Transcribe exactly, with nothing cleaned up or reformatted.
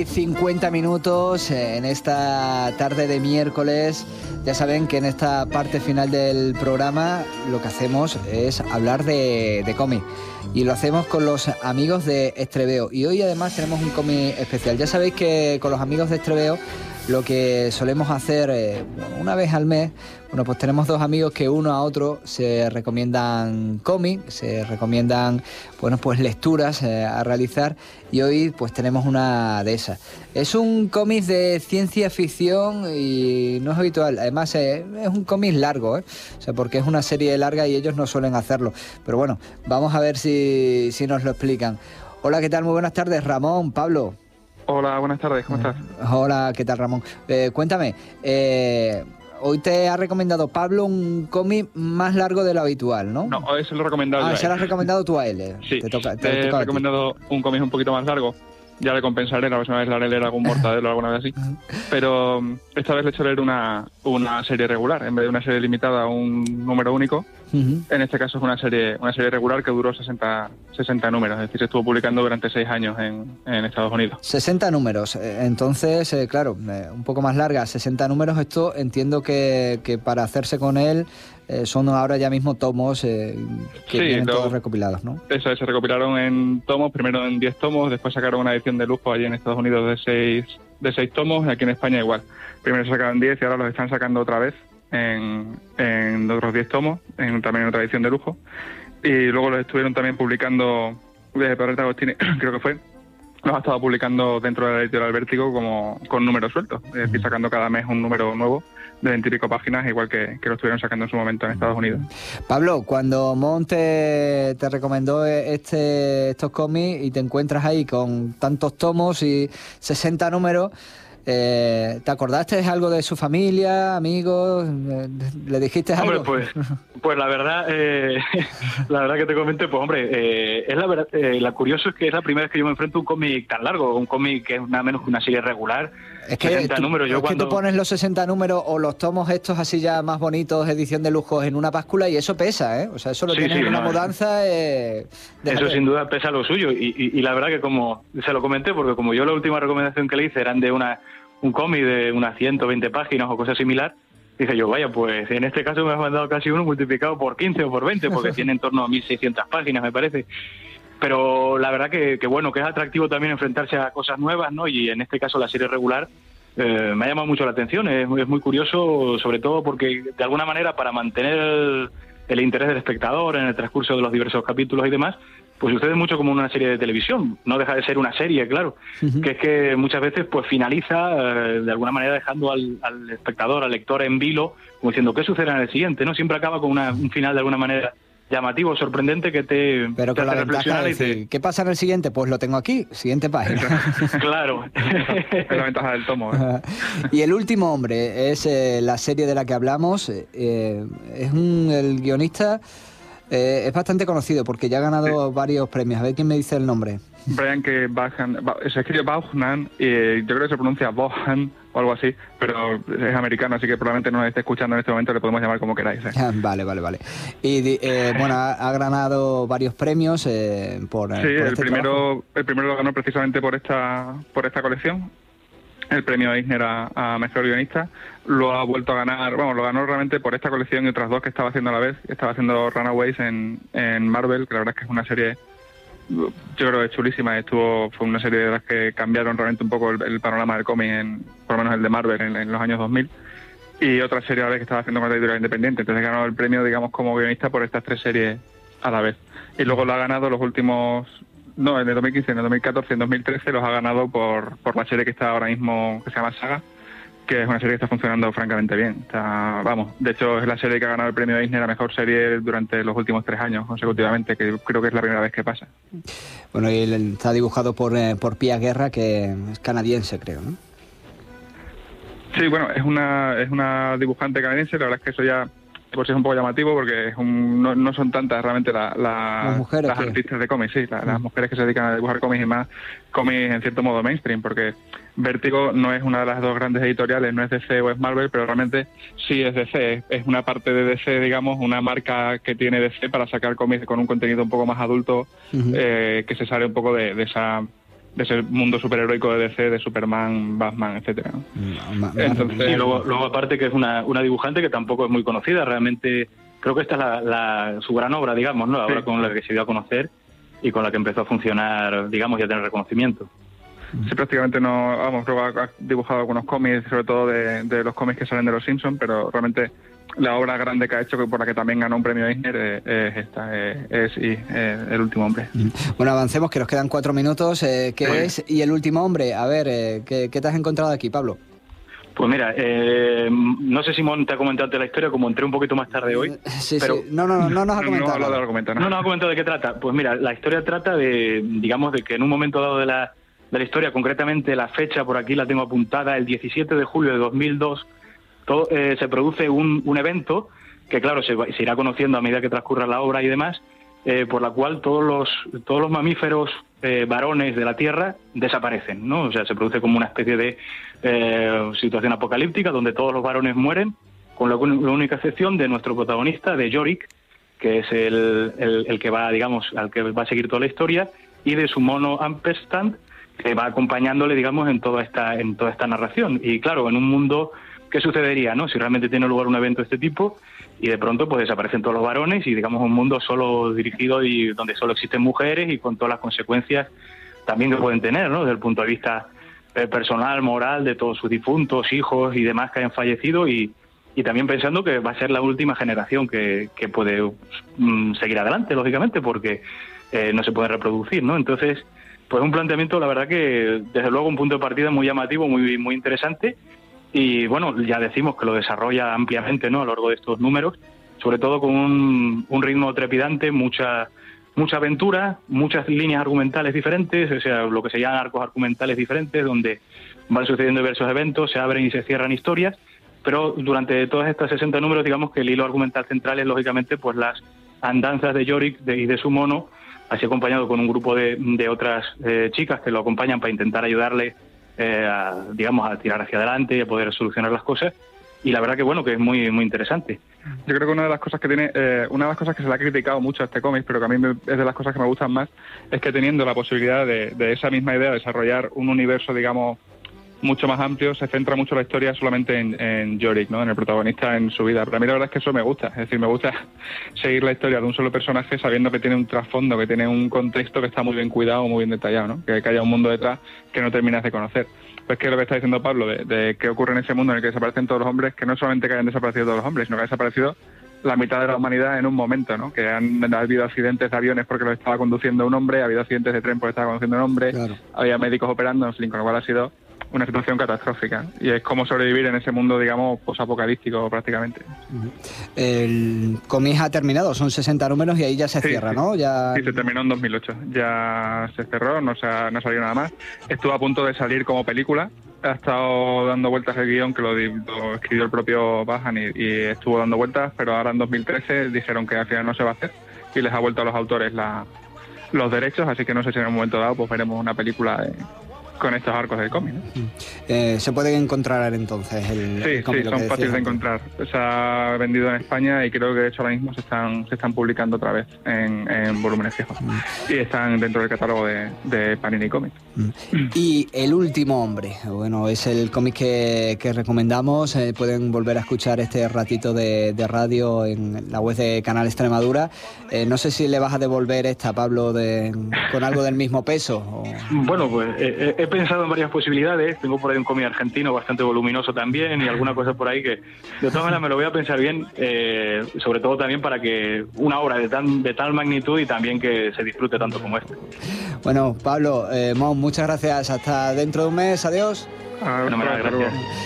y cincuenta minutos en esta tarde de miércoles. Ya saben que en esta parte final del programa lo que hacemos es hablar de, de cómic. Y lo hacemos con los amigos de Estreveo. Y hoy además tenemos un cómic especial. Ya sabéis que con los amigos de Estreveo lo que solemos hacer eh, una vez al mes, bueno, pues tenemos dos amigos que uno a otro se recomiendan cómics, se recomiendan, bueno, pues lecturas eh, a realizar, y hoy pues tenemos una de esas. Es un cómic de ciencia ficción y no es habitual, además eh, es un cómic largo, ¿eh? O sea, porque es una serie larga y ellos no suelen hacerlo, pero bueno, vamos a ver si, si nos lo explican. Hola, ¿qué tal? Muy buenas tardes, Ramón, Pablo. Hola, buenas tardes, ¿cómo estás? Hola, ¿qué tal, Ramón? Eh, cuéntame, eh, hoy te ha recomendado Pablo un cómic más largo de lo habitual, ¿no? No, hoy se lo he recomendado ah, yo. Ah, se lo has recomendado tú a él. Eh. Sí, te, toca, te, te te he recomendado un cómic un poquito más largo. Ya le compensaré, la próxima vez le haré leer algún mortadelo o alguna vez así. Pero esta vez le he hecho leer una, una serie regular, en vez de una serie limitada a un número único. Uh-huh. En este caso es una serie una serie regular que duró sesenta, sesenta números, es decir, se estuvo publicando durante seis años en, en Estados Unidos. sesenta números, entonces, eh, claro, eh, un poco más larga, sesenta números, esto entiendo que, que para hacerse con él eh, son ahora ya mismo tomos eh, que sí, vienen todo, todos recopilados, ¿no? Eso es, se recopilaron en tomos, primero en diez tomos, después sacaron una edición de lujo allí en Estados Unidos de seis de seis tomos, y aquí en España igual. Primero se sacaron diez y ahora los están sacando otra vez en, en otros diez tomos, en, también en otra edición de lujo, y luego los estuvieron también publicando de Perreta Agostini, creo que fue, los ha estado publicando dentro de la editorial Vértigo como con números sueltos, es decir, sacando cada mes un número nuevo de veinte y pico páginas, igual que, que lo estuvieron sacando en su momento en Estados Unidos. Pablo, cuando Monte te recomendó este, estos cómics y te encuentras ahí con tantos tomos y sesenta números, Eh, ¿te acordaste de algo de su familia, amigos? ¿Le dijiste algo? Hombre, pues, pues la verdad, eh, la verdad que te comenté, pues hombre, eh, es la verdad, eh, la curioso es que es la primera vez que yo me enfrento a un cómic tan largo, un cómic que es nada menos que una serie regular. Es que, sesenta tú, números. Yo es cuando... que tú pones los sesenta números o los tomos estos así ya más bonitos, edición de lujo, en una báscula y eso pesa, ¿eh? O sea, eso lo sí, tienes sí, en una no, mudanza. Eh, eso sin duda pesa lo suyo y, y, y la verdad que como se lo comenté, porque como yo la última recomendación que le hice eran de una un cómic de unas ciento veinte páginas o cosa similar, dije yo, vaya, pues en este caso me has mandado casi uno multiplicado por quince o por veinte, porque tiene en torno a mil seiscientas páginas, me parece. Pero la verdad que, que bueno, que es atractivo también enfrentarse a cosas nuevas, ¿no? Y en este caso la serie regular eh, me ha llamado mucho la atención, es, es muy curioso, sobre todo porque de alguna manera para mantener el, el interés del espectador en el transcurso de los diversos capítulos y demás, pues sucede mucho como una serie de televisión, no deja de ser una serie, claro, uh-huh. que es que muchas veces pues finaliza eh, de alguna manera dejando al, al espectador, al lector en vilo, como diciendo ¿qué sucederá en el siguiente? ¿No? Siempre acaba con una, un final de alguna manera llamativo, sorprendente, que te, Pero te con hace la reflexionar. Ventaja de decir, y te... ¿qué pasa en el siguiente? Pues lo tengo aquí, siguiente página. Claro. Es la ventaja del tomo. ¿eh? Y El último hombre es eh, la serie de la que hablamos, eh, es un, el guionista... Eh, es bastante conocido porque ya ha ganado sí. varios premios. A ver quién me dice el nombre. Brian que Vaughan, se escribe Vaughan y yo creo que se pronuncia Vaughan o algo así, pero es americano, así que probablemente no nos esté escuchando en este momento, le podemos llamar como queráis. ¿eh? Vale, vale, vale. Y eh, bueno, ha, ha ganado varios premios eh, por, sí, por el este primero trabajo. el primero lo ganó precisamente por esta por esta colección. El premio Eisner a, a mejor guionista lo ha vuelto a ganar, bueno, lo ganó realmente por esta colección y otras dos que estaba haciendo a la vez. Estaba haciendo Runaways en, en Marvel, que la verdad es que es una serie, yo creo que es chulísima. Estuvo, fue una serie de las que cambiaron realmente un poco el, el panorama del cómic, en, por lo menos el de Marvel, en, en los años dos mil. Y otra serie a la vez que estaba haciendo con la editorial independiente. Entonces ganó el premio, digamos, como guionista por estas tres series a la vez. Y luego lo ha ganado los últimos... No, en el dos mil quince, en el dos mil catorce, en dos mil trece los ha ganado por, por la serie que está ahora mismo, que se llama Saga, que es una serie que está funcionando francamente bien. Está, vamos, de hecho es la serie que ha ganado el premio Eisner a mejor serie durante los últimos tres años consecutivamente, que creo que es la primera vez que pasa. Bueno, y está dibujado por, eh, por Pia Guerra, que es canadiense, creo, ¿no? Sí, bueno, es una es una dibujante canadiense, la verdad es que eso ya por sí es un poco llamativo porque es un, no, no son tantas realmente la, la, las, mujeres las artistas de cómics, sí, la, las mujeres que se dedican a dibujar cómics y más cómics en cierto modo mainstream, porque Vértigo no es una de las dos grandes editoriales, no es D C o es Marvel, pero realmente sí es D C, es una parte de D C, digamos, una marca que tiene D C para sacar cómics con un contenido un poco más adulto, uh-huh. eh, que se sale un poco de, de esa de ese mundo superheroico de D C, de Superman, Batman, etcétera, ¿no? Entonces, y luego, luego aparte que es una, una dibujante que tampoco es muy conocida, realmente creo que esta es la, la, su gran obra, digamos, ¿no? La obra sí. con la que se dio a conocer y con la que empezó a funcionar, digamos, y a tener reconocimiento. Sí, prácticamente no, vamos, luego ha dibujado algunos cómics, sobre todo de, de los cómics que salen de los Simpsons, pero realmente la obra grande que ha hecho, por la que también ganó un premio Eisner, es, es esta, es, es y, es El último hombre. Bueno, avancemos, que nos quedan cuatro minutos. Eh, ¿Qué Bueno. es Y el último hombre? A ver, eh, ¿qué, ¿qué te has encontrado aquí, Pablo? Pues mira, eh, no sé si Mon te ha comentado antes la historia, como entré un poquito más tarde hoy. Sí, pero sí. No, no, no, no nos ha comentado. No, no, no, no, no nos ha comentado de qué trata. Pues mira, la historia trata de, digamos, de que en un momento dado de la, de la historia, concretamente la fecha por aquí la tengo apuntada, el diecisiete de julio de dos mil dos, todo, eh, se produce un, un evento que, claro, se, se irá conociendo a medida que transcurra la obra y demás, eh, por la cual todos los todos los mamíferos eh, varones de la Tierra desaparecen, ¿no? O sea, se produce como una especie de eh, situación apocalíptica donde todos los varones mueren, con la, la única excepción de nuestro protagonista, de Yorick, que es el, el, el que va, digamos, al que va a seguir toda la historia, y de su mono Ampersand, que va acompañándole, digamos, en toda esta en toda esta narración. Y claro, en un mundo, ¿qué sucedería, no? Si realmente tiene lugar un evento de este tipo y de pronto pues desaparecen todos los varones y, digamos, un mundo solo dirigido y donde solo existen mujeres y con todas las consecuencias también que pueden tener, ¿no? Desde el punto de vista eh, personal, moral, de todos sus difuntos, hijos y demás que hayan fallecido, y, y también pensando que va a ser la última generación que, que puede mm, seguir adelante, lógicamente, porque eh, no se puede reproducir, ¿no? Entonces, pues un planteamiento, la verdad que desde luego un punto de partida muy llamativo, muy, muy interesante. Y bueno, ya decimos que lo desarrolla ampliamente, ¿no?, a lo largo de estos números, sobre todo con un, un ritmo trepidante, mucha mucha aventura, muchas líneas argumentales diferentes, o sea, lo que se llaman arcos argumentales diferentes, donde van sucediendo diversos eventos, se abren y se cierran historias, pero durante todas estas sesenta números, digamos que el hilo argumental central es, lógicamente, pues las andanzas de Yorick de, y de su mono, así acompañado con un grupo de, de otras eh, chicas que lo acompañan para intentar ayudarle Eh, a, digamos, a tirar hacia adelante y a poder solucionar las cosas, y la verdad que bueno, que es muy muy interesante. Yo creo que una de las cosas que tiene, eh, una de las cosas que se le ha criticado mucho a este cómic, pero que a mí me, es de las cosas que me gustan más, es que teniendo la posibilidad de, de esa misma idea, de desarrollar un universo, digamos, mucho más amplio, se centra mucho la historia solamente en, en Yorick, ¿no?, en el protagonista, en su vida. Pero a mí la verdad es que eso me gusta, es decir, me gusta seguir la historia de un solo personaje sabiendo que tiene un trasfondo, que tiene un contexto que está muy bien cuidado, muy bien detallado, ¿no?, que, que haya un mundo detrás que no terminas de conocer. Pues que lo que está diciendo Pablo, de, de qué ocurre en ese mundo en el que desaparecen todos los hombres, que no solamente que hayan desaparecido todos los hombres, sino que ha desaparecido la mitad de la humanidad en un momento, ¿no?, que han ha habido accidentes de aviones porque los estaba conduciendo un hombre, ha habido accidentes de tren porque estaba conduciendo un hombre, claro. Había médicos operando, en fin, con lo cual ha sido una situación catastrófica, y es como sobrevivir en ese mundo, digamos, posapocalíptico prácticamente. El cómic ha terminado, son sesenta números y ahí ya se sí, cierra, sí. ¿no? Ya... Sí, se terminó en dos mil ocho, ya se cerró, no, se ha, no salió nada más. Estuvo a punto de salir como película, ha estado dando vueltas el guión, que lo, lo escribió el propio Bajan, y, y estuvo dando vueltas, pero ahora en dos mil trece dijeron que al final no se va a hacer, y les ha vuelto a los autores la, los derechos, así que no sé si en un momento dado pues veremos una película de... con estos arcos del cómic, ¿no? Eh, ¿Se puede encontrar entonces el, sí, el cómic? Sí, son fáciles de encontrar. Se ha vendido en España y creo que de hecho ahora mismo se están se están publicando otra vez en, en volúmenes fijos. Mm. Y están dentro del catálogo de, de Panini Comics. Mm. Y El último hombre, bueno, es el cómic que, que recomendamos. Eh, pueden volver a escuchar este ratito de, de radio en la web de Canal Extremadura. Eh, no sé si le vas a devolver esta, Pablo, de, con algo del mismo peso. O... Bueno, pues eh, he pensado en varias posibilidades. Tengo por ahí un cómic argentino bastante voluminoso también y alguna cosa por ahí que de todas maneras me lo voy a pensar bien, eh, sobre todo también para que una obra de tan de tal magnitud y también que se disfrute tanto como este. Bueno, Pablo, eh, Mon, muchas gracias. Hasta dentro de un mes. Adiós. Ah, bueno, gracias.